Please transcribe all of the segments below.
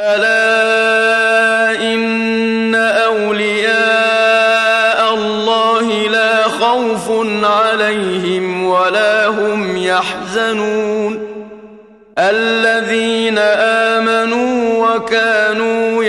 ألا إن أولياء الله لا خوف عليهم ولا هم يحزنون الذين آمنوا وكانوا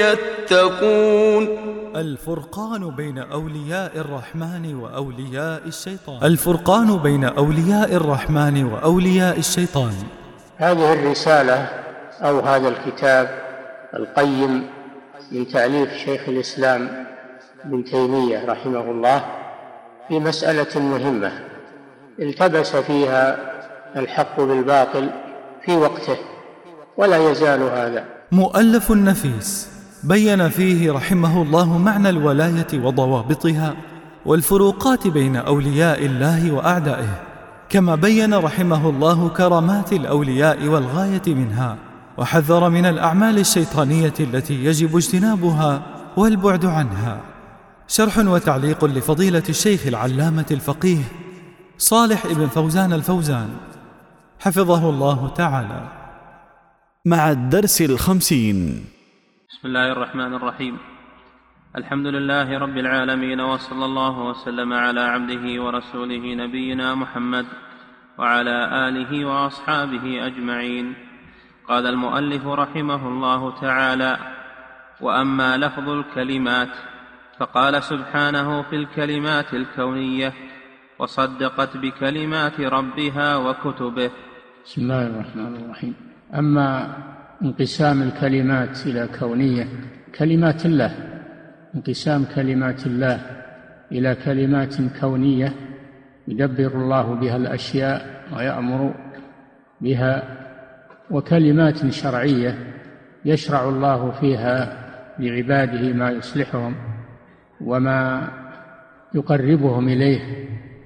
يتقون. الفرقان بين أولياء الرحمن وأولياء الشيطان. الفرقان بين أولياء الرحمن وأولياء الشيطان. هذه الرسالة أو هذا الكتاب القيم من تأليف شيخ الإسلام ابن تيمية رحمه الله في مسألة مهمة التبس فيها الحق بالباطل في وقته ولا يزال هذا. مؤلف نفيس بين فيه رحمه الله معنى الولاية وضوابطها والفروقات بين أولياء الله وأعدائه، كما بين رحمه الله كرامات الأولياء والغاية منها، وحذر من الأعمال الشيطانية التي يجب اجتنابها والبعد عنها. شرح وتعليق لفضيلة الشيخ العلامة الفقيه صالح ابن فوزان الفوزان حفظه الله تعالى، مع الدرس 50. بسم الله الرحمن الرحيم. الحمد لله رب العالمين، وصلى الله وسلم على عبده ورسوله نبينا محمد وعلى آله وأصحابه أجمعين. قال المؤلف رحمه الله تعالى: وأما لفظ الكلمات فقال سبحانه في الكلمات الكونية: وصدقت بكلمات ربها وكتبه. بسم الله الرحمن الرحيم. أما انقسام الكلمات إلى كونية، كلمات الله، انقسام كلمات الله إلى كلمات كونية يدبر الله بها الأشياء ويأمر بها، وكلمات شرعية يشرع الله فيها لعباده ما يصلحهم وما يقربهم إليه،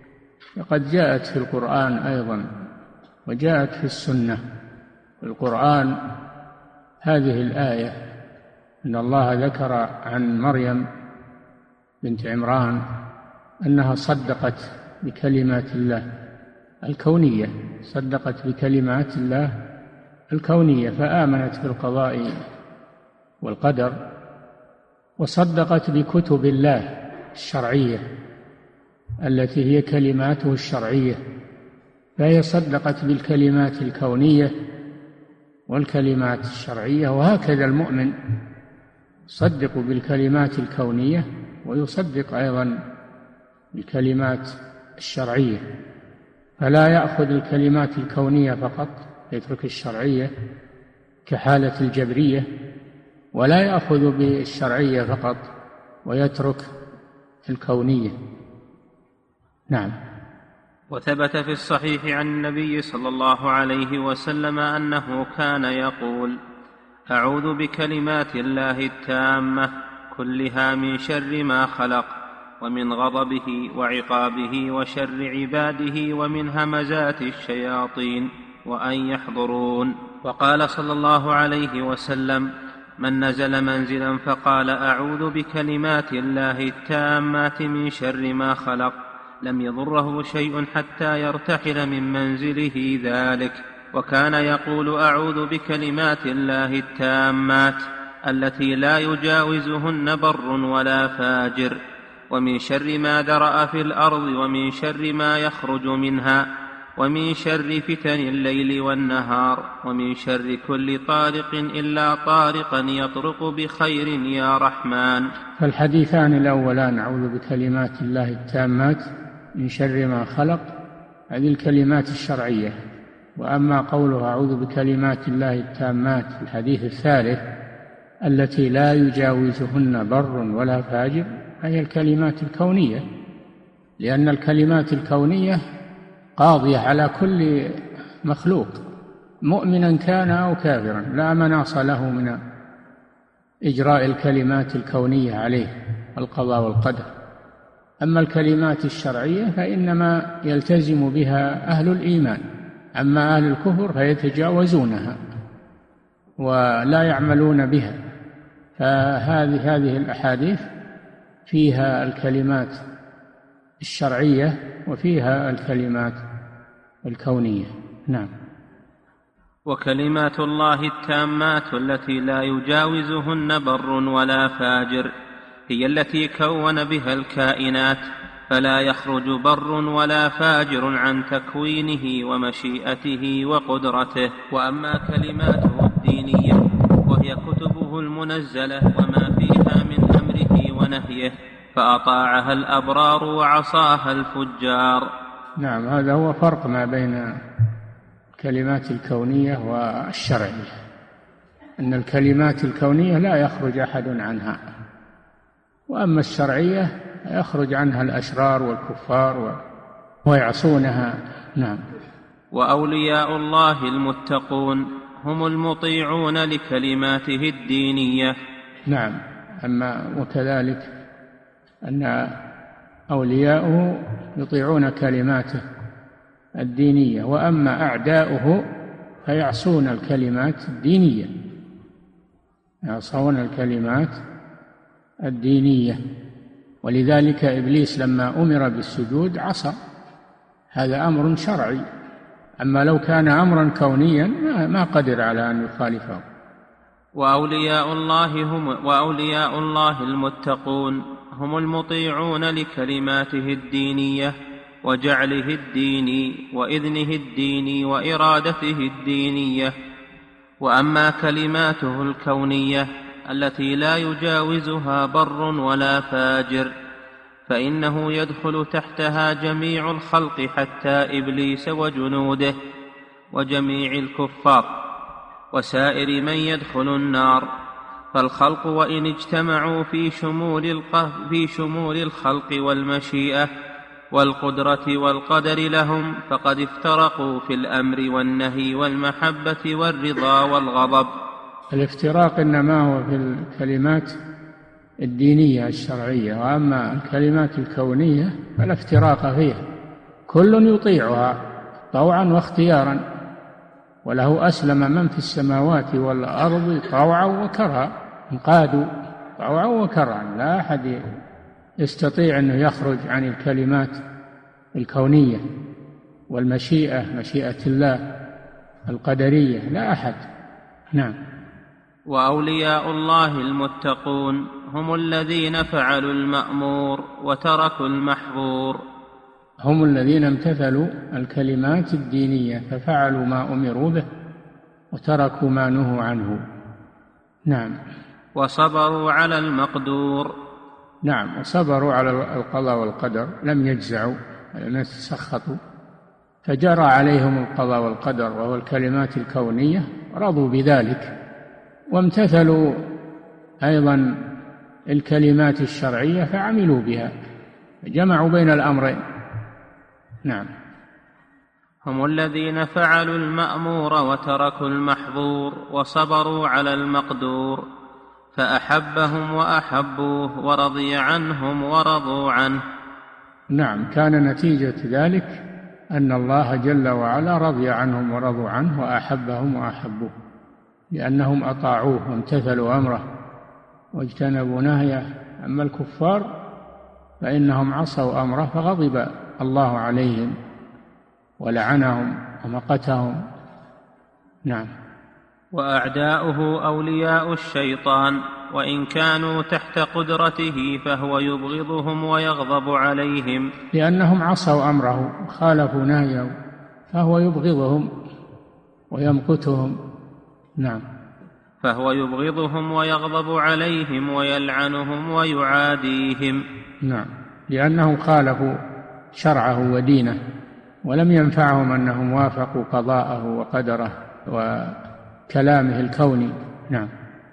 فقد جاءت في القرآن أيضا وجاءت في السنة. في القرآن هذه الآية أن الله ذكر عن مريم بنت عمران أنها صدقت بكلمات الله الكونية، صدقت بكلمات الله الكونية فآمنت بالقضاء والقدر، وصدقت بكتب الله الشرعية التي هي كلماته الشرعية، فهي صدقت بالكلمات الكونية والكلمات الشرعية. وهكذا المؤمن يصدق بالكلمات الكونية ويصدق أيضا بالكلمات الشرعية، فلا يأخذ الكلمات الكونية فقط يترك الشرعية كحالة الجبرية، ولا يأخذ بالشرعية فقط ويترك الكونية. نعم. وثبت في الصحيح عن النبي صلى الله عليه وسلم أنه كان يقول: أعوذ بكلمات الله التامة كلها من شر ما خلق، ومن غضبه وعقابه وشر عباده ومن همزات الشياطين وأن يحضرون. وقال صلى الله عليه وسلم: من نزل منزلا فقال أعوذ بكلمات الله التامات من شر ما خلق لم يضره شيء حتى يرتحل من منزله ذلك. وكان يقول: أعوذ بكلمات الله التامات التي لا يجاوزهن بر ولا فاجر، ومن شر ما ذرأ في الأرض، ومن شر ما يخرج منها، ومن شر فتن الليل والنهار، ومن شر كل طارق إلا طارقا يطرق بخير يا رحمن. فالحديثان الأولان أعوذ بكلمات الله التامات من شر ما خلق، هذه الكلمات الشرعية. وأما قولها أعوذ بكلمات الله التامات في الحديث الثالث التي لا يجاوزهن بر ولا فاجر، هي الكلمات الكونية، لأن الكلمات الكونية قاضية على كل مخلوق مؤمنا كان أو كافرا، لا مناص له من إجراء الكلمات الكونية عليه القضاء والقدر. أما الكلمات الشرعية فإنما يلتزم بها أهل الإيمان، أما أهل الكفر فيتجاوزونها ولا يعملون بها. فهذه الأحاديث فيها الكلمات الشرعية وفيها الكلمات الكونية. نعم. وكلمات الله التامات التي لا يجاوزهن بر ولا فاجر هي التي كون بها الكائنات، فلا يخرج بر ولا فاجر عن تكوينه ومشيئته وقدرته. وأما كلماته الدينية وهي كتبه المنزلة وما فيها من أمره ونهيه، فأطاعها الأبرار وعصاها الفجار. نعم، هذا هو فرق ما بين الكلمات الكونية والشرعية، أن الكلمات الكونية لا يخرج أحد عنها، وأما الشرعية يخرج عنها الأشرار والكفار ويعصونها. نعم. وأولياء الله المتقون هم المطيعون لكلماته الدينية. نعم. أما وكذلك أن أولياؤه يطيعون كلماته الدينية، وأما أعداؤه فيعصون الكلمات الدينية، يعصون الكلمات الدينية. ولذلك إبليس لما أمر بالسجود عصى، هذا أمر شرعي. أما لو كان أمرا كونيا ما قدر على أن يخالفه. وأولياء الله المتقون هم المطيعون لكلماته الدينية وجعله الديني وإذنه الديني وإرادته الدينية. وأما كلماته الكونية التي لا يجاوزها بر ولا فاجر، فإنه يدخل تحتها جميع الخلق حتى إبليس وجنوده وجميع الكفار وسائر من يدخل النار. فالخلق وإن اجتمعوا في شمول الخلق والمشيئة والقدرة والقدر لهم، فقد افترقوا في الأمر والنهي والمحبة والرضا والغضب. الافتراق إنما هو في الكلمات الدينية الشرعية، وأما الكلمات الكونية فلا افتراق فيها، كل يطيعها طوعا واختيارا، وله أسلم من في السماوات والأرض طوعا وكرها، انقادوا طوعا وكرها. لا أحد يستطيع أنه يخرج عن الكلمات الكونية والمشيئة، مشيئة الله القدرية، لا أحد. نعم. وأولياء الله المتقون هم الذين فعلوا المأمور وتركوا المحظور. هم الذين امتثلوا الكلمات الدينية ففعلوا ما أمروا به وتركوا ما نهوا عنه. نعم. وصبروا على المقدور. نعم، وصبروا على القضاء والقدر، لم يجزعوا، لم يتسخطوا، فجرى عليهم القضاء والقدر وهو الكلمات الكونية، رضوا بذلك، وامتثلوا أيضا الكلمات الشرعية فعملوا بها، جمعوا بين الأمرين. نعم. هم الذين فعلوا المأمور وتركوا المحظور وصبروا على المقدور، فأحبهم وأحبوه ورضي عنهم ورضوا عنه. نعم، كان نتيجة ذلك أن الله جل وعلا رضي عنهم ورضوا عنه وأحبهم وأحبوه، لأنهم أطاعوه وامتثلوا أمره واجتنبوا نهيه. أما الكفار فإنهم عصوا أمره فغضب الله عليهم ولعنهم ومقتهم. نعم. وأعداؤه أولياء الشيطان، وإن كانوا تحت قدرته فهو يبغضهم ويغضب عليهم، لأنهم عصوا أمره وخالفوا نهيه، فهو يبغضهم ويمقتهم. نعم. فهو يبغضهم ويغضب عليهم ويلعنهم ويعاديهم. نعم، لأنهم خالفوا شرعه ودينه، ولم ينفعهم أنهم وافقوا قضاءه وقدره وكلامه الكوني. نعم.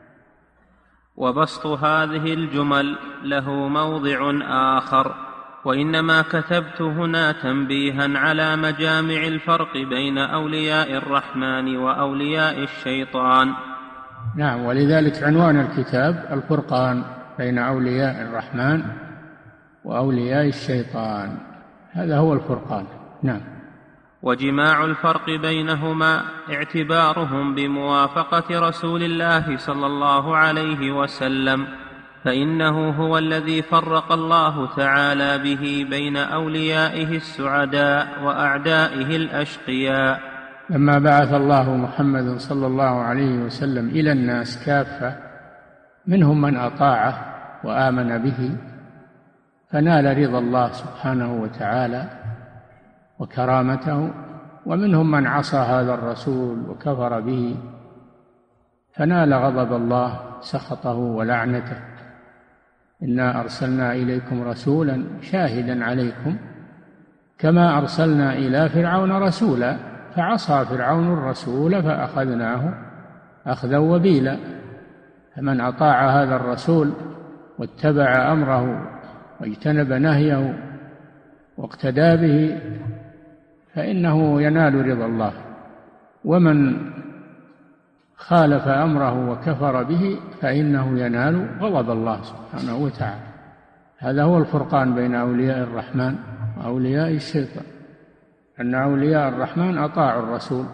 وبسط هذه الجمل له موضع آخر، وإنما كتبت هنا تنبيها على مجامع الفرق بين أولياء الرحمن وأولياء الشيطان. نعم، ولذلك عنوان الكتاب الفرقان بين أولياء الرحمن وأولياء الشيطان، هذا هو الفرقان. نعم. وجماع الفرق بينهما اعتبارهم بموافقة رسول الله صلى الله عليه وسلم، فإنه هو الذي فرق الله تعالى به بين أوليائه السعداء وأعدائه الأشقياء. لما بعث الله محمد صلى الله عليه وسلم إلى الناس كافة، منهم من أطاعه وآمن به فنال رضا الله سبحانه وتعالى وكرامته، ومنهم من عصى هذا الرسول وكفر به فنال غضب الله، سخطه ولعنته. إنا أرسلنا إليكم رسولا شاهدا عليكم كما أرسلنا إلى فرعون رسولا فعصى فرعون الرسول فأخذناه أخذا وبيلا. فمن أطاع هذا الرسول واتبع أمره واجتنب نهيه واقتدى به فإنه ينال رضا الله، ومن خالف أمره وكفر به فإنه ينال غضب الله سبحانه وتعالى. هذا هو الفرقان بين أولياء الرحمن وأولياء الشيطان، أن أولياء الرحمن أطاعوا الرسول،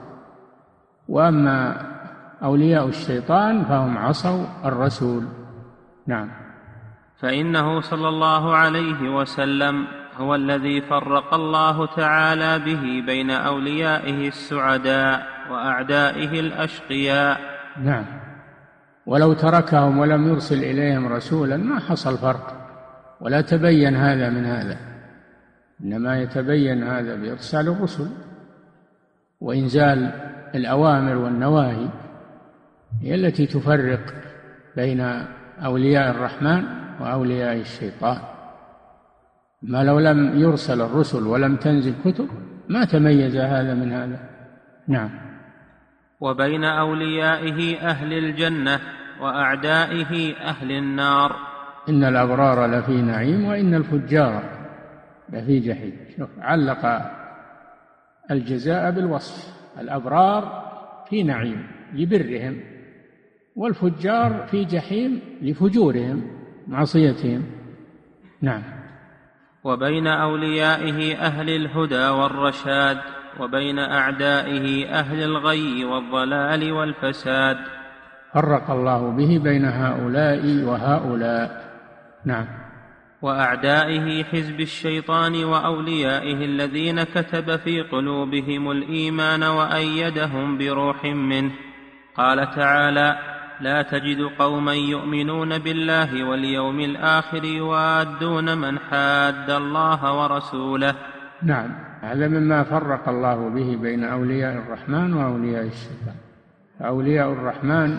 وأما أولياء الشيطان فهم عصوا الرسول. نعم. فإنه صلى الله عليه وسلم هو الذي فرق الله تعالى به بين أوليائه السعداء وأعدائه الأشقياء. نعم، ولو تركهم ولم يرسل إليهم رسولا ما حصل فرق ولا تبين هذا من هذا، إنما يتبين هذا بإرسال الرسل وإنزال الأوامر والنواهي، هي التي تفرق بين أولياء الرحمن وأولياء الشيطان. ما لو لم يرسل الرسل ولم تنزل كتب ما تميز هذا من هذا. نعم. وبين أوليائه أهل الجنة وأعدائه أهل النار. إن الأبرار لفي نعيم وإن الفجار لفي جحيم. شوف، علق الجزاء بالوصف، الأبرار في نعيم لبرهم، والفجار في جحيم لفجورهم معصيتهم. نعم. وبين أوليائه أهل الهدى والرشاد وبين أعدائه أهل الغي والضلال والفساد. فرق الله به بين هؤلاء وهؤلاء. نعم. وأعدائه حزب الشيطان وأوليائه الذين كتب في قلوبهم الإيمان وأيدهم بروح منه. قال تعالى: لا تجد قوما يؤمنون بالله واليوم الآخر يوادون من حاد الله ورسوله. نعم، هذا مما فرق الله به بين أولياء الرحمن وأولياء الشيطان. أولياء الرحمن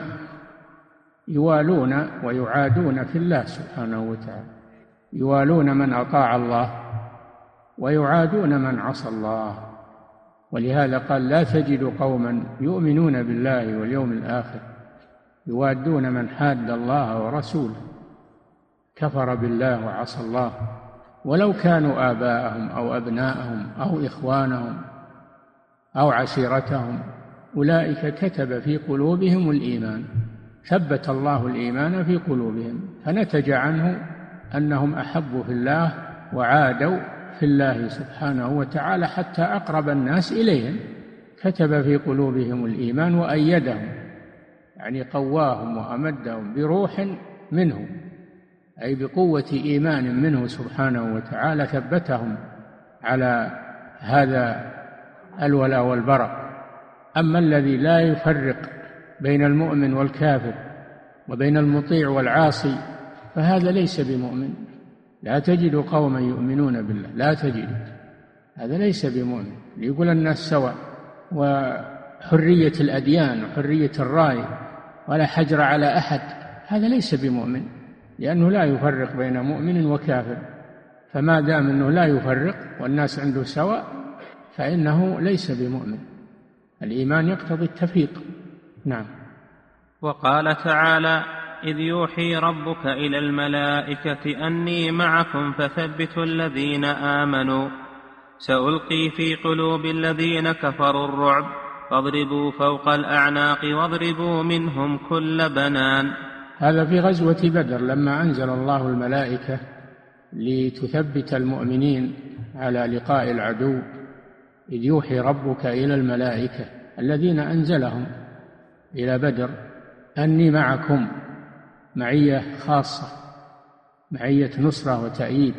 يوالون ويعادون في الله سبحانه وتعالى، يوالون من أطاع الله ويعادون من عصى الله. ولهذا قال: لا تجد قوما يؤمنون بالله واليوم الآخر يوادون من حاد الله ورسوله، كفر بالله وعصى الله، ولو كانوا آباءهم أو أبناءهم أو إخوانهم أو عشيرتهم، أولئك كتب في قلوبهم الإيمان، ثبت الله الإيمان في قلوبهم، فنتج عنه أنهم أحبوا في الله وعادوا في الله سبحانه وتعالى حتى أقرب الناس إليهم. كتب في قلوبهم الإيمان وأيدهم، يعني قواهم وأمدهم بروح منه، أي بقوة إيمان منه سبحانه وتعالى، ثبتهم على هذا الولاء والبراء. أما الذي لا يفرق بين المؤمن والكافر وبين المطيع والعاصي فهذا ليس بمؤمن. لا تجد قوما يؤمنون بالله، لا تجد، هذا ليس بمؤمن. يقول الناس سواء، وحرية الأديان وحرية الرأي ولا حجر على أحد، هذا ليس بمؤمن، لأنه لا يفرق بين مؤمن وكافر. فما دام أنه لا يفرق والناس عنده سواء فإنه ليس بمؤمن. الإيمان يقتضي التفريق. نعم. وقال تعالى: إذ يوحي ربك إلى الملائكة أني معكم فثبتوا الذين آمنوا سألقي في قلوب الذين كفروا الرعب فاضربوا فوق الأعناق واضربوا منهم كل بنان. هذا في غزوة بدر لما أنزل الله الملائكة لتثبت المؤمنين على لقاء العدو. إذ يوحي ربك إلى الملائكة الذين أنزلهم إلى بدر أني معكم، معية خاصة، معية نصرة وتأييد.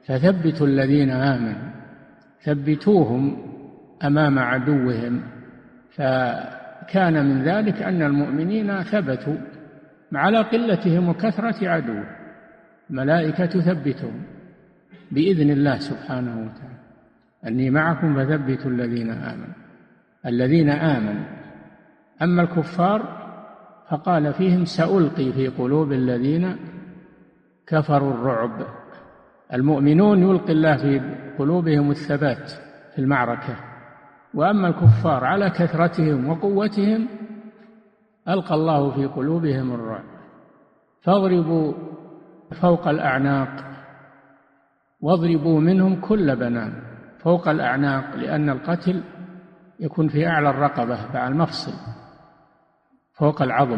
فثبتوا الذين آمنوا، ثبتوهم أمام عدوهم فكان من ذلك أن المؤمنين ثبتوا على قلتهم وكثرة عدوه، الملائكة تثبتهم بإذن الله سبحانه وتعالى، أني معكم فثبتوا الذين آمنوا. أما الكفار فقال فيهم سألقي في قلوب الذين كفروا الرعب. المؤمنون يلقي الله في قلوبهم الثبات في المعركة، وأما الكفار على كثرتهم وقوتهم ألقى الله في قلوبهم الرعب. فاضربوا فوق الأعناق واضربوا منهم كل بنان. فوق الأعناق لأن القتل يكون في أعلى الرقبة مع المفصل فوق العظم.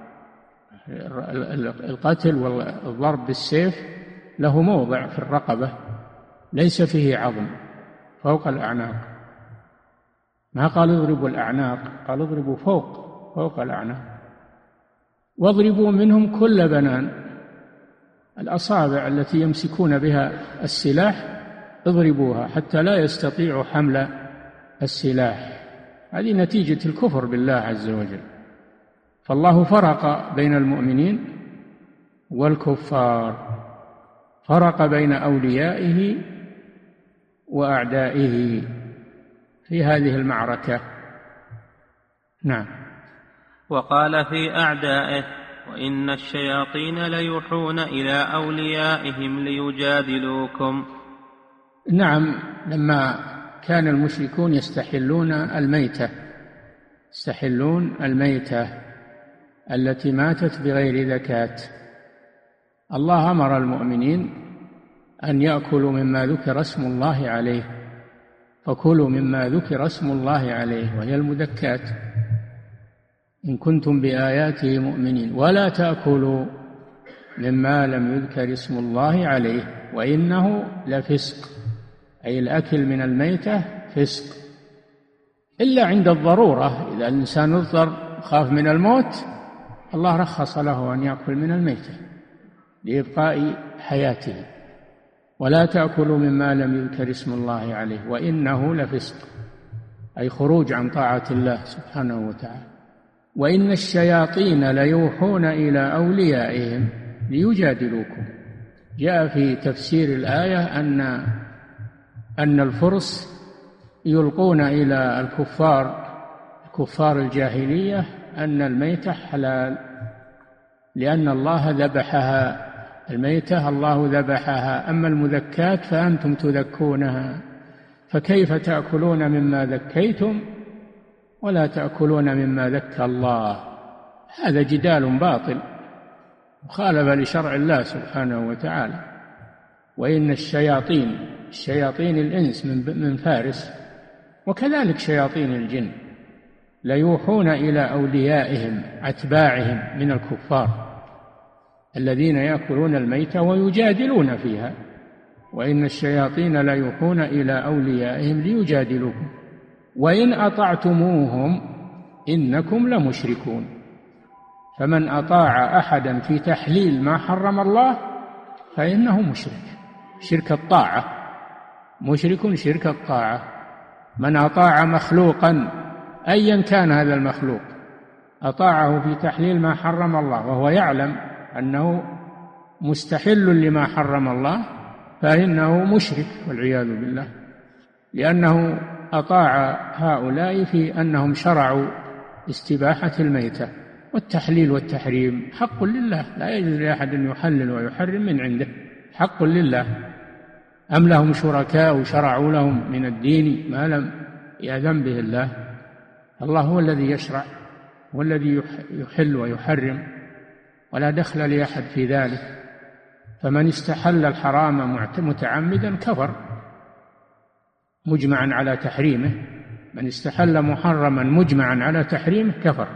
القتل والضرب بالسيف له موضع في الرقبة ليس فيه عظم، فوق الأعناق. ما قال اضربوا الأعناق، قال اضربوا فوق الأعناق. واضربوا منهم كل بنان، الأصابع التي يمسكون بها السلاح اضربوها حتى لا يستطيعوا حمل السلاح. هذه نتيجة الكفر بالله عز وجل. فالله فرق بين المؤمنين والكفار، فرق بين أوليائه وأعدائه في هذه المعركة. نعم. وقال في أعدائه: وإن الشياطين ليوحون إلى أوليائهم ليجادلوكم. نعم، لما كان المشركون يستحلون الميتة التي ماتت بغير زكاة، الله أمر المؤمنين أن يأكلوا مما ذكر اسم الله عليه، فكلوا مما ذكر اسم الله عليه وهي المذكات إن كنتم بآياته مؤمنين، ولا تأكلوا مما لم يذكر اسم الله عليه وإنه لفسق، أي الأكل من الميتة فسق، إلا عند الضرورة. إذا الإنسان اضطر خاف من الموت الله رخص له أن يأكل من الميتة لإبقاء حياته. ولا تأكلوا مما لم يذكر اسم الله عليه وإنه لفسق، أي خروج عن طاعة الله سبحانه وتعالى. وإن الشياطين ليوحون إلى أوليائهم ليجادلوكم. جاء في تفسير الآية أن الفرس يلقون إلى كفار الجاهلية أن الميتة حلال، لأن الله ذبحها، الميتة الله ذبحها، أما المذكات فأنتم تذكونها، فكيف تأكلون مما ذكيتم ولا تأكلون مما ذكى الله؟ هذا جدال باطل مخالف لشرع الله سبحانه وتعالى. وإن الشياطين الإنس من فارس وكذلك شياطين الجن ليوحون إلى أوليائهم أتباعهم من الكفار الذين يأكلون الميتة ويجادلون فيها. وإن الشياطين ليوحون إلى أوليائهم ليجادلوكم وإن أطعتموهم إنكم لمشركون. فمن أطاع أحدا في تحليل ما حرم الله فإنه مشرك شرك الطاعة، مشرك شرك الطاعة. من أطاع مخلوقا أيا كان هذا المخلوق أطاعه في تحليل ما حرم الله وهو يعلم أنه مستحل لما حرم الله فإنه مشرك والعياذ بالله، لأنه أطاع هؤلاء في أنهم شرعوا استباحة الميتة. والتحليل والتحريم حق لله، لا يجوز لأحد أن يحلل ويحرم من عنده، حق لله. أم لهم شركاء شرعوا لهم من الدين ما لم يأذن به الله؟ الله هو الذي يشرع والذي يحل ويحرم، ولا دخل لأحد في ذلك. فمن استحل الحرام متعمدا كفر مجمعا على تحريمه، من استحل محرما مجمعا على تحريمه كفر.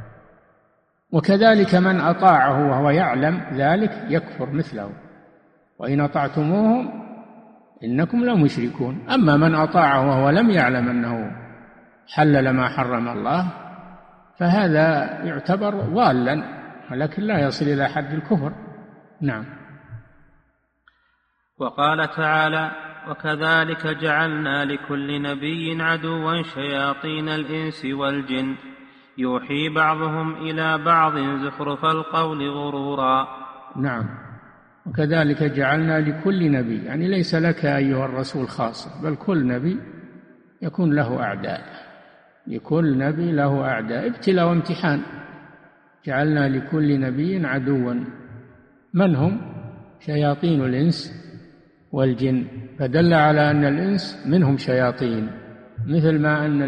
وكذلك من أطاعه وهو يعلم ذلك يكفر مثله. وإن أطعتموهم إنكم لمشركون. أما من أطاعه وهو لم يعلم أنه حلل ما حرم الله فهذا يعتبر ضالا، ولكن لا يصل إلى حد الكفر. نعم. وقال تعالى: وكذلك جعلنا لكل نبي عدوا شياطين الإنس والجن يوحي بعضهم إلى بعض زخرف القول غرورا. نعم، وكذلك جعلنا لكل نبي، يعني ليس لك أيها الرسول خاصة، بل كل نبي يكون له أعداء، لكل نبي له أعداء، ابتلاء وامتحان. جعلنا لكل نبي عدوا، من هم؟ شياطين الإنس والجن، فدل على أن الإنس منهم شياطين، مثل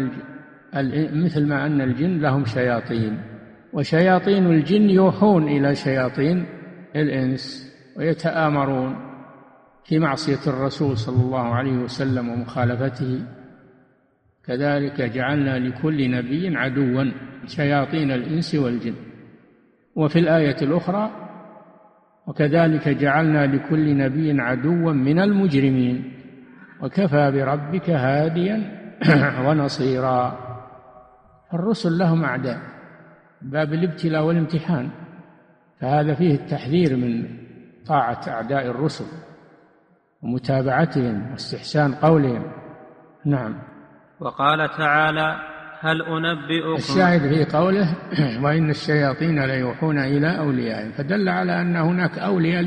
ما أن الجن لهم شياطين، وشياطين الجن يوحون إلى شياطين الإنس ويتآمرون في معصية الرسول صلى الله عليه وسلم ومخالفته. كذلك جعلنا لكل نبي عدوا شياطين الإنس والجن. وفي الآية الأخرى وكذلك جعلنا لكل نبي عدوا من المجرمين وكفى بربك هاديا ونصيرا. الرسل لهم أعداء، باب الابتلاء والامتحان، فهذا فيه التحذير من طاعة أعداء الرسل ومتابعتهم واستحسان قولهم. نعم. وقال تعالى: هل أنبئكم. الشاهد في قوله: وإن الشياطين ليوحون إلى أوليائهم، فدل على أن هناك أولياء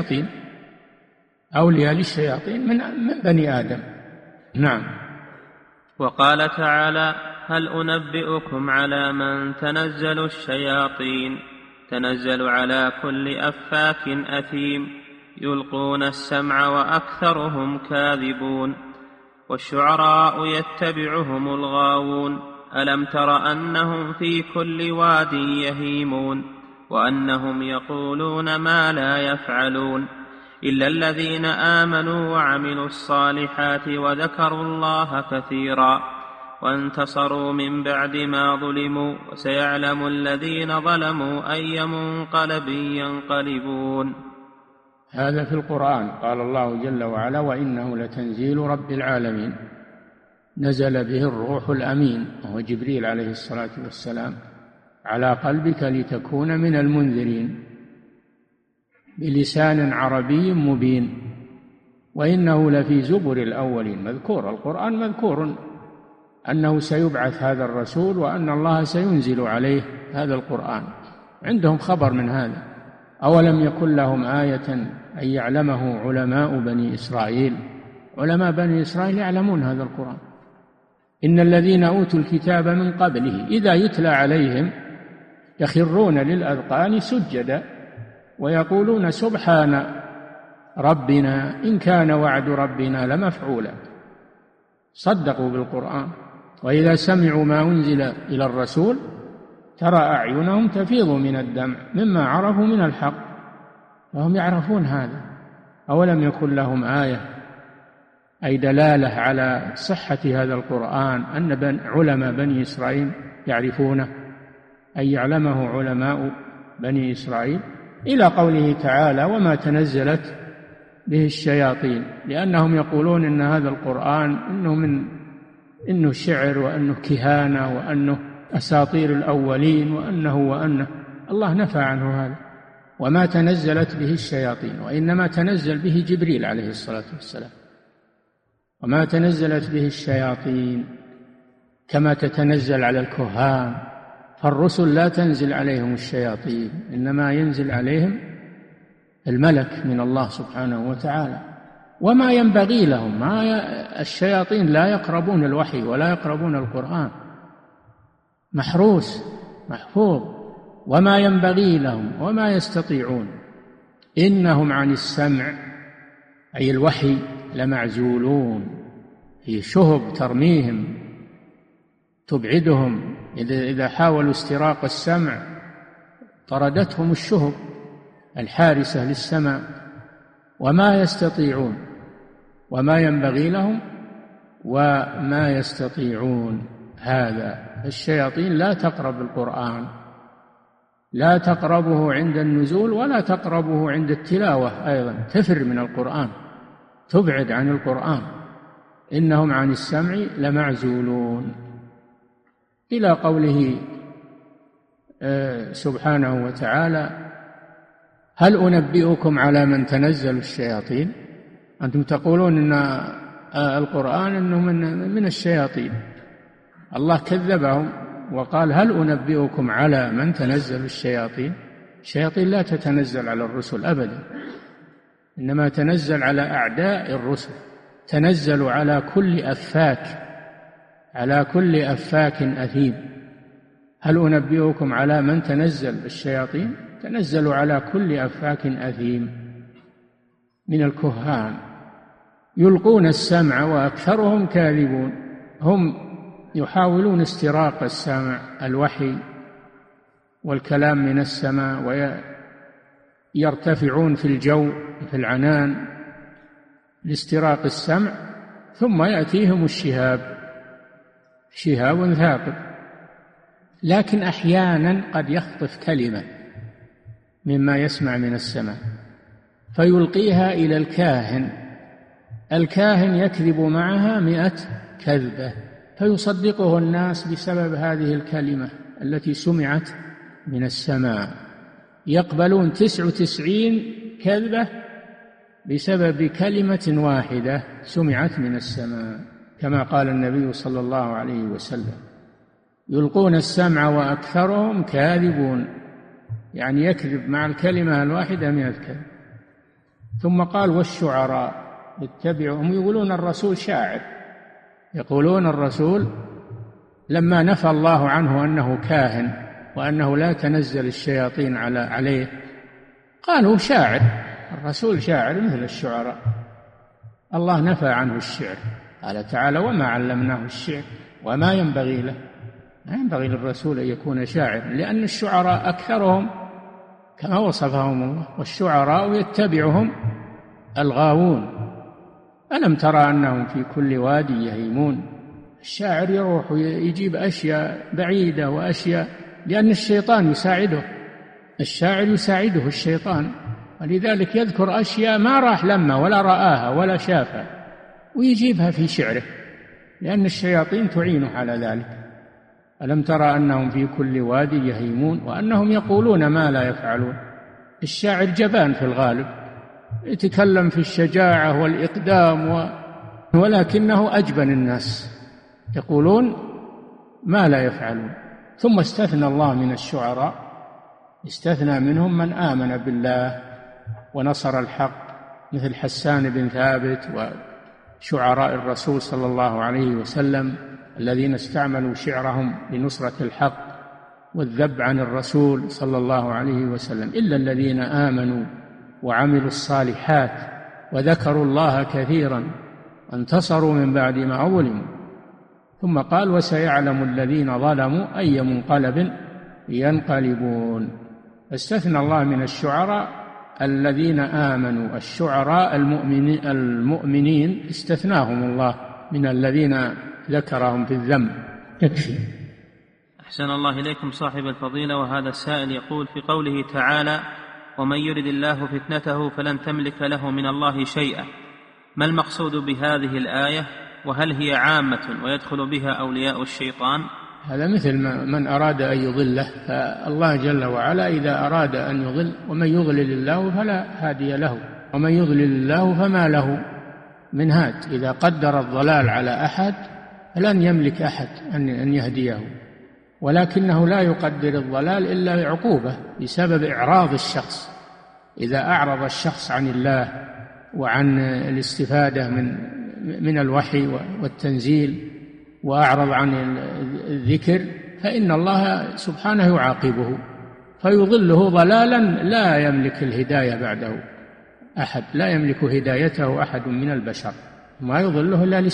للشياطين من بني آدم. نعم. وقال تعالى: هل أنبئكم على من تنزل الشياطين تنزل على كل أفاك أثيم يلقون السمع وأكثرهم كاذبون والشعراء يتبعهم الغاوون ألم تر أنهم في كل واد يهيمون وأنهم يقولون ما لا يفعلون إلا الذين آمنوا وعملوا الصالحات وذكروا الله كثيرا وانتصروا من بعد ما ظلموا وسيعلم الذين ظلموا أي منقلب ينقلبون. هذا في القرآن. قال الله جل وعلا: وإنه لتنزيل رب العالمين نزل به الروح الأمين، وهو جبريل عليه الصلاة والسلام، على قلبك لتكون من المنذرين بلسان عربي مبين وإنه لفي زبر الأولين. مذكور القرآن، مذكور أنه سيبعث هذا الرسول وأن الله سينزل عليه هذا القرآن، عندهم خبر من هذا. أولم يكن لهم آية أن يعلمه علماء بني إسرائيل؟ علماء بني إسرائيل يعلمون هذا القرآن. إن الذين أوتوا الكتاب من قبله إذا يتلى عليهم يخرون للأذقان سجدا ويقولون سبحان ربنا إن كان وعد ربنا لمفعولا. صدقوا بالقرآن. وإذا سمعوا ما أنزل إلى الرسول ترى أعينهم تفيض من الدمع مما عرفوا من الحق، وهم يعرفون هذا. أولم يكن لهم آية، أي دلالة على صحة هذا القرآن، أن علماء بني إسرائيل يعرفونه، أي يعلمه علماء بني إسرائيل، إلى قوله تعالى: وما تنزلت به الشياطين، لأنهم يقولون إن هذا القرآن إنه شعر وأنه كهانة وأنه أساطير الأولين وأنه الله نفى عنه هذا. وما تنزلت به الشياطين، وإنما تنزل به جبريل عليه الصلاة والسلام. وما تنزلت به الشياطين كما تتنزل على الكهان، فالرسل لا تنزل عليهم الشياطين، إنما ينزل عليهم الملك من الله سبحانه وتعالى. وما ينبغي لهم، الشياطين لا يقربون الوحي ولا يقربون القرآن، محروس محفوظ. وما ينبغي لهم وما يستطيعون إنهم عن السمع، أي الوحي، لمعزولون. في شهب ترميهم تبعدهم، إذا حاولوا استراق السمع طردتهم الشهب الحارسة للسماء. وما يستطيعون، وما ينبغي لهم وما يستطيعون. هذا الشياطين لا تقرب القرآن، لا تقربه عند النزول ولا تقربه عند التلاوة، أيضا تفر من القرآن، تبعد عن القرآن. إنهم عن السمع لمعزولون، إلى قوله سبحانه وتعالى: هل أنبئكم على من تنزل الشياطين؟ أنتم تقولون القرآن أنه من الشياطين. الله كذبهم وقال هل أنبئكم على من تنزل الشياطين؟ الشياطين لا تتنزل على الرسل أبدا، إنما تنزل على أعداء الرسل، تنزل على كل أفاك أثيم. هل أنبئكم على من تنزل الشياطين؟ تنزل على كل أفاك أثيم من الكهان يلقون السمع وأكثرهم كاذبون. هم يحاولون استراق السمع، الوحي والكلام من السماء، ويرتفعون في الجو في العنان لاستراق السمع، ثم يأتيهم شهاب ثاقب. لكن أحيانا قد يخطف كلمة مما يسمع من السماء فيلقيها إلى الكاهن يكذب معها 100 كذبة فيصدقه الناس بسبب هذه الكلمة التي سمعت من السماء. يقبلون 99 كذبة بسبب كلمة واحدة سمعت من السماء، كما قال النبي صلى الله عليه وسلم: يلقون السمع وأكثرهم كاذبون، يعني يكذب مع الكلمة الواحدة 100 كذب. ثم قال: والشعراء يتبعهم. يقولون الرسول شاعر، يقولون الرسول لما نفى الله عنه أنه كاهن وأنه لا تنزل الشياطين عليه قالوا شاعر، الرسول شاعر مثل الشعراء. الله نفى عنه الشعر، قال تعالى: وما علمناه الشعر وما ينبغي له. ما ينبغي للرسول أن يكون شاعر، لأن الشعراء أكثرهم كما وصفهم الله: والشعراء يتبعهم الغاوون. ألم ترى أنهم في كل وادي يهيمون؟ الشاعر يروح ويجيب أشياء بعيدة وأشياء، لأن الشيطان يساعده، الشاعر يساعده الشيطان، ولذلك يذكر أشياء ما راح لما ولا رآها ولا شافها ويجيبها في شعره، لأن الشياطين تعينه على ذلك. ألم ترى أنهم في كل وادي يهيمون وأنهم يقولون ما لا يفعلون. الشاعر جبان في الغالب، يتكلم في الشجاعة والإقدام ولكنه أجبن الناس، يقولون ما لا يفعلون. ثم استثنى الله من الشعراء، استثنى منهم من آمن بالله ونصر الحق، مثل حسان بن ثابت وشعراء الرسول صلى الله عليه وسلم الذين استعملوا شعرهم لنصرة الحق والذب عن الرسول صلى الله عليه وسلم. إلا الذين آمنوا وعملوا الصالحات وذكروا الله كثيرا انتصروا من بعد ما ظلموا. ثم قال: وسيعلم الذين ظلموا أي منقلب ينقلبون. استثنى الله من الشعراء الذين آمنوا، الشعراء المؤمنين استثناهم الله من الذين ذكرهم في الذم. يكفي. أحسن الله إليكم صاحب الفضيلة. وهذا السائل يقول: في قوله تعالى: ومن يرد الله فتنته فلن تملك له من الله شيئا، ما المقصود بهذه الآية؟ وهل هي عامة ويدخل بها أولياء الشيطان؟ هذا مثل من أراد أن يضله، فالله جل وعلا إذا أراد أن يضل: ومن يضلل الله فلا هادي له، ومن يضلل الله فما له من هاد. إذا قدر الضلال على أحد لن يملك أحد أن يهديه، ولكنه لا يقدر الضلال إلا بعقوبة بسبب إعراض الشخص. إذا أعرض الشخص عن الله وعن الاستفادة من الوحي والتنزيل وأعرض عن الذكر فإن الله سبحانه يعاقبه فيضله ضلالا لا يملك الهداية بعده أحد، لا يملك هدايته أحد من البشر، ما يضله إلا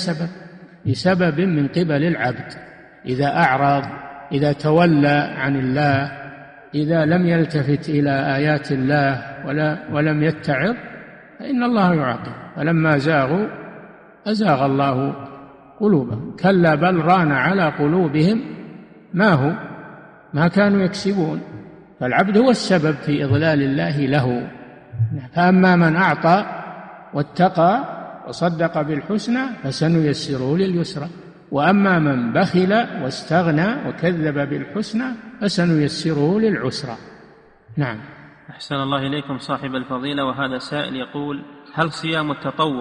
لسبب من قبل العبد. إذا أعرض، إذا تولى عن الله، إذا لم يلتفت إلى آيات الله ولم يتعظ فإن الله يعاقب. فلما زاغوا أزاغ الله قلوبهم، كلا بل ران على قلوبهم ما كانوا يكسبون. فالعبد هو السبب في إضلال الله له. فأما من أعطى واتقى وصدق بالحسنى فسنيسره لليسرى، وأما من بخل واستغنى وكذب بالحسنى فسنيسره للعسرى. نعم. أحسن الله إليكم صاحب الفضيلة. وهذا سائل يقول: هل صيام التطوع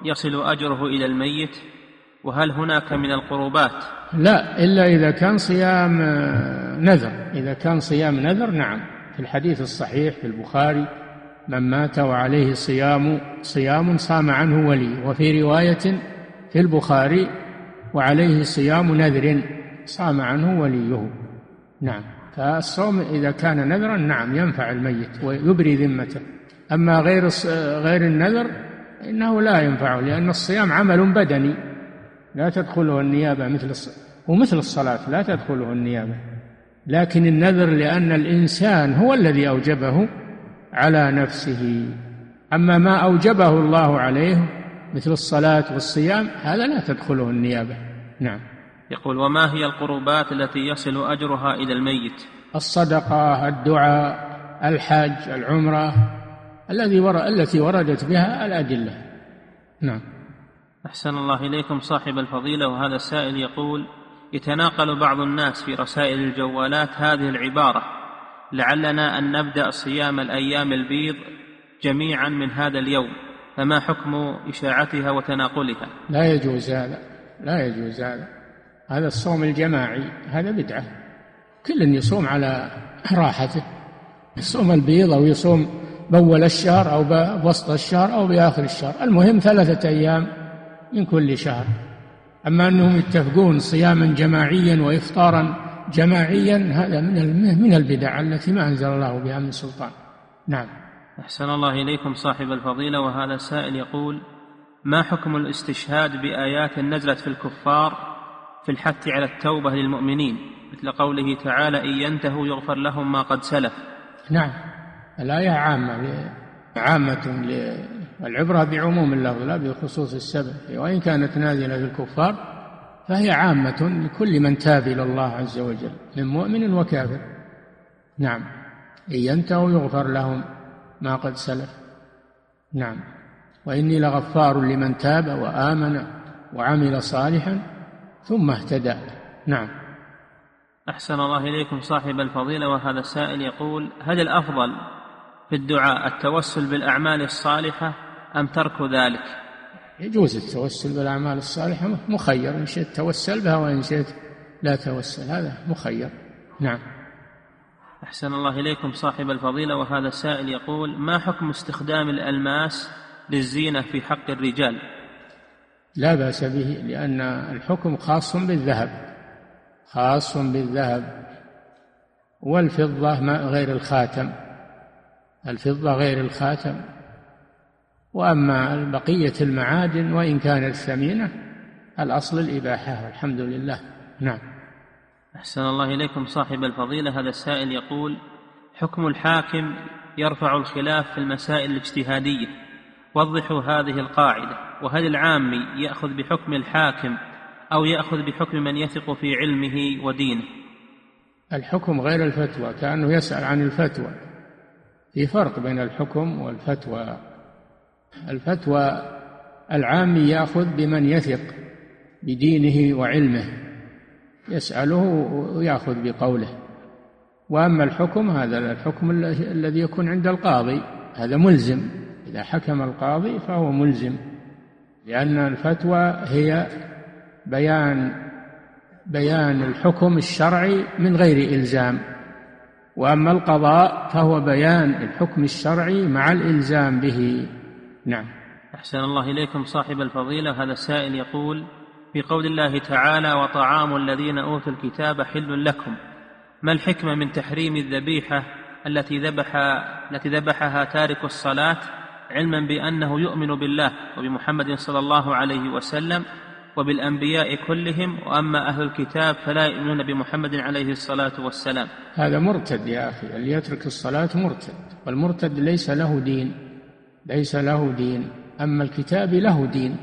يصل أجره إلى الميت؟ وهل هناك من القربات؟ لا، إلا إذا كان صيام نذر. إذا كان صيام نذر نعم، في الحديث الصحيح في البخاري: من مات وعليه صيام صام عنه ولي. وفي رواية في البخاري: وعليه صيام نذر صام عنه وليه. نعم، فالصوم إذا كان نذرا نعم ينفع الميت ويبري ذمته. أما غير النذر إنه لا ينفعه، لأن الصيام عمل بدني لا تدخله النيابة ومثل الصلاة لا تدخله النيابة. لكن النذر لأن الإنسان هو الذي أوجبه على نفسه. أما ما أوجبه الله عليه مثل الصلاة والصيام هذا لا تدخله النيابة. نعم. يقول: وما هي القربات التي يصل أجرها إلى الميت؟ الصدقة، الدعاء، الحج، العمرة، التي وردت بها الأدلة. نعم. أحسن الله إليكم صاحب الفضيلة. وهذا السائل يقول: يتناقل بعض الناس في رسائل الجوالات هذه العبارة: لعلنا أن نبدأ صيام الأيام البيض جميعا من هذا اليوم، فما حكم إشاعتها وتناقلها؟ لا يجوز هذا، لا يجوز هذا. هذا الصوم الجماعي هذا بدعة. كل يصوم على راحته، يصوم البيض أو يصوم بأول الشهر أو بوسط الشهر أو بآخر الشهر، المهم 3 أيام من كل شهر. أما أنهم يتفقون صياما جماعيا وإفطارا جماعيا هذا من البدع التي ما أنزل الله بها من سلطان. نعم. أحسن الله إليكم صاحب الفضيلة. وهذا السائل يقول: ما حكم الاستشهاد بآيات نزلت في الكفار في الحث على التوبة للمؤمنين، مثل قوله تعالى: إن ينتهوا يغفر لهم ما قد سلف؟ نعم، الآية عامة والعبرة بعموم اللفظ لا بخصوص السبب، وإن كانت نازلة في الكفار فهي عامة لكل من تاب إلى الله عز وجل من مؤمن وكافر. نعم، إن ينتهوا يغفر لهم ما قد سلف. نعم، وإني لغفار لمن تاب وآمن وعمل صالحا ثم اهتدى. نعم. أحسن الله إليكم صاحب الفضيلة. وهذا السائل يقول: هل الأفضل في الدعاء التوسل بالأعمال الصالحة أم ترك ذلك؟ يجوز التوسل بالأعمال الصالحة، مخير، إن شئت توسل بها وإن شئت لا توسل، هذا مخير. نعم. أحسن الله إليكم صاحب الفضيلة. وهذا السائل يقول: ما حكم استخدام الألماس للزينة في حق الرجال؟ لا بأس به، لأن الحكم خاص بالذهب والفضة غير الخاتم، الفضة غير الخاتم. وأما بقية المعادن وإن كانت ثمينة الأصل الإباحة والحمد لله. نعم. أحسن الله إليكم صاحب الفضيلة. هذا السائل يقول: حكم الحاكم يرفع الخلاف في المسائل الاجتهادية، وضحوا هذه القاعدة. وهل العامي يأخذ بحكم الحاكم أو يأخذ بحكم من يثق في علمه ودينه؟ الحكم غير الفتوى، كأنه يسأل عن الفتوى. في فرق بين الحكم والفتوى. الفتوى العامي يأخذ بمن يثق بدينه وعلمه، يسأله ويأخذ بقوله. وأما الحكم هذا الحكم الذي يكون عند القاضي هذا ملزم، إذا حكم القاضي فهو ملزم، لأن الفتوى هي بيان الحكم الشرعي من غير إلزام، وأما القضاء فهو بيان الحكم الشرعي مع الإلزام به. نعم. أحسن الله إليكم صاحب الفضيلة. هذا السائل يقول: في قول الله تعالى: وطعام الذين أوتوا الكتاب حل لكم، ما الحكمة من تحريم الذبيحة التي ذبحها تارك الصلاة علما بأنه يؤمن بالله وبمحمد صلى الله عليه وسلم وبالأنبياء كلهم، وأما أهل الكتاب فلا يؤمنون بمحمد عليه الصلاة والسلام؟ هذا مرتد يا أخي، اللي يترك الصلاة مرتد، والمرتد ليس له دين. أما الكتاب له دين،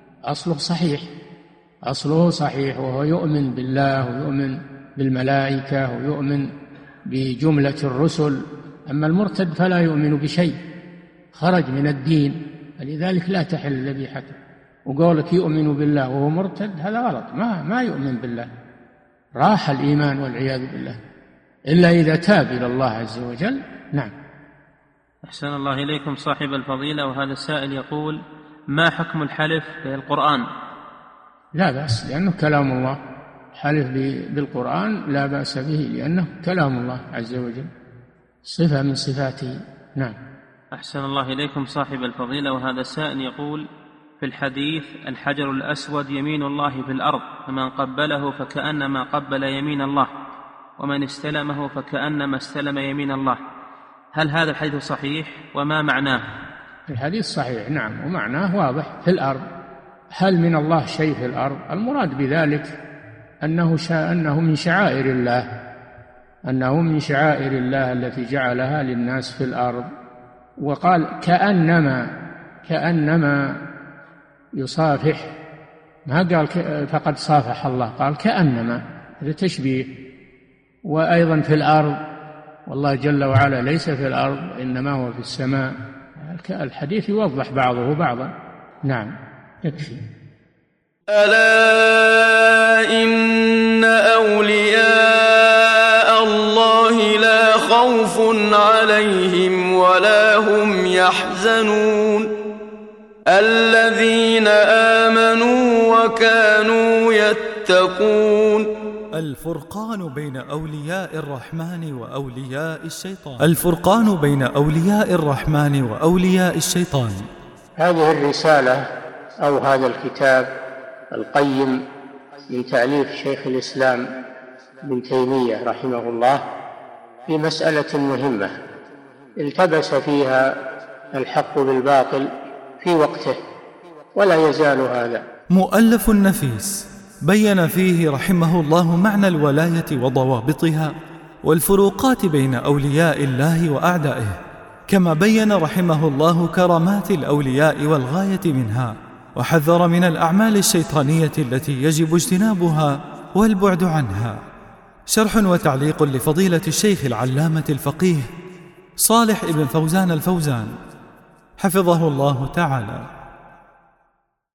أصله صحيح، وهو يؤمن بالله ويؤمن بالملائكة ويؤمن بجملة الرسل. أما المرتد فلا يؤمن بشيء، خرج من الدين، فلذلك لا تحل ذبيحته. وقولك يؤمن بالله وهو مرتد هذا غلط، ما يؤمن بالله، راح الإيمان والعياذ بالله، إلا إذا تاب إلى الله عز وجل. نعم. أحسن الله إليكم صاحب الفضيلة. وهذا السائل يقول: ما حكم الحلف بالقرآن؟ لا بأس، لأنه كلام الله. حلف بالقرآن لا بأس به، لأنه كلام الله عز وجل، صفة من صفاته. نعم. أحسن الله إليكم صاحب الفضيلة. وهذا سائل يقول: في الحديث الحجر الأسود يمين الله في الأرض، فمن قبله فكأنما قبل يمين الله، ومن استلمه فكأنما استلم يمين الله، هل هذا الحديث صحيح وما معناه؟ الحديث صحيح، نعم، ومعناه واضح. في الأرض، هل من الله شيء في الأرض؟ المراد بذلك أنه من شعائر الله، أنه من شعائر الله التي جعلها للناس في الأرض. وقال كأنما يصافح، ما قال فقد صافح الله، قال كأنما، هذا تشبيه. وأيضا في الأرض، والله جل وعلا ليس في الأرض إنما هو في السماء. الحديث يوضح بعضه بعضا. نعم، يكفي. ألا إن أولياء الله لا خوف عليهم ولا هم يحزنون الذين آمنوا وكانوا يتقون. الفرقان بين أولياء الرحمن وأولياء الشيطان. الفرقان بين أولياء الرحمن وأولياء الشيطان. هذه الرسالة أو هذا الكتاب القيم من تأليف شيخ الإسلام ابن تيمية رحمه الله في مسألة مهمة التبس فيها الحق بالباطل في وقته، ولا يزال هذا. مؤلف نفيس بين فيه رحمه الله معنى الولاية وضوابطها والفروقات بين أولياء الله وأعدائه، كما بين رحمه الله كرامات الأولياء والغاية منها، وحذر من الأعمال الشيطانية التي يجب اجتنابها والبعد عنها. شرح وتعليق لفضيلة الشيخ العلامة الفقيه صالح ابن فوزان الفوزان حفظه الله تعالى.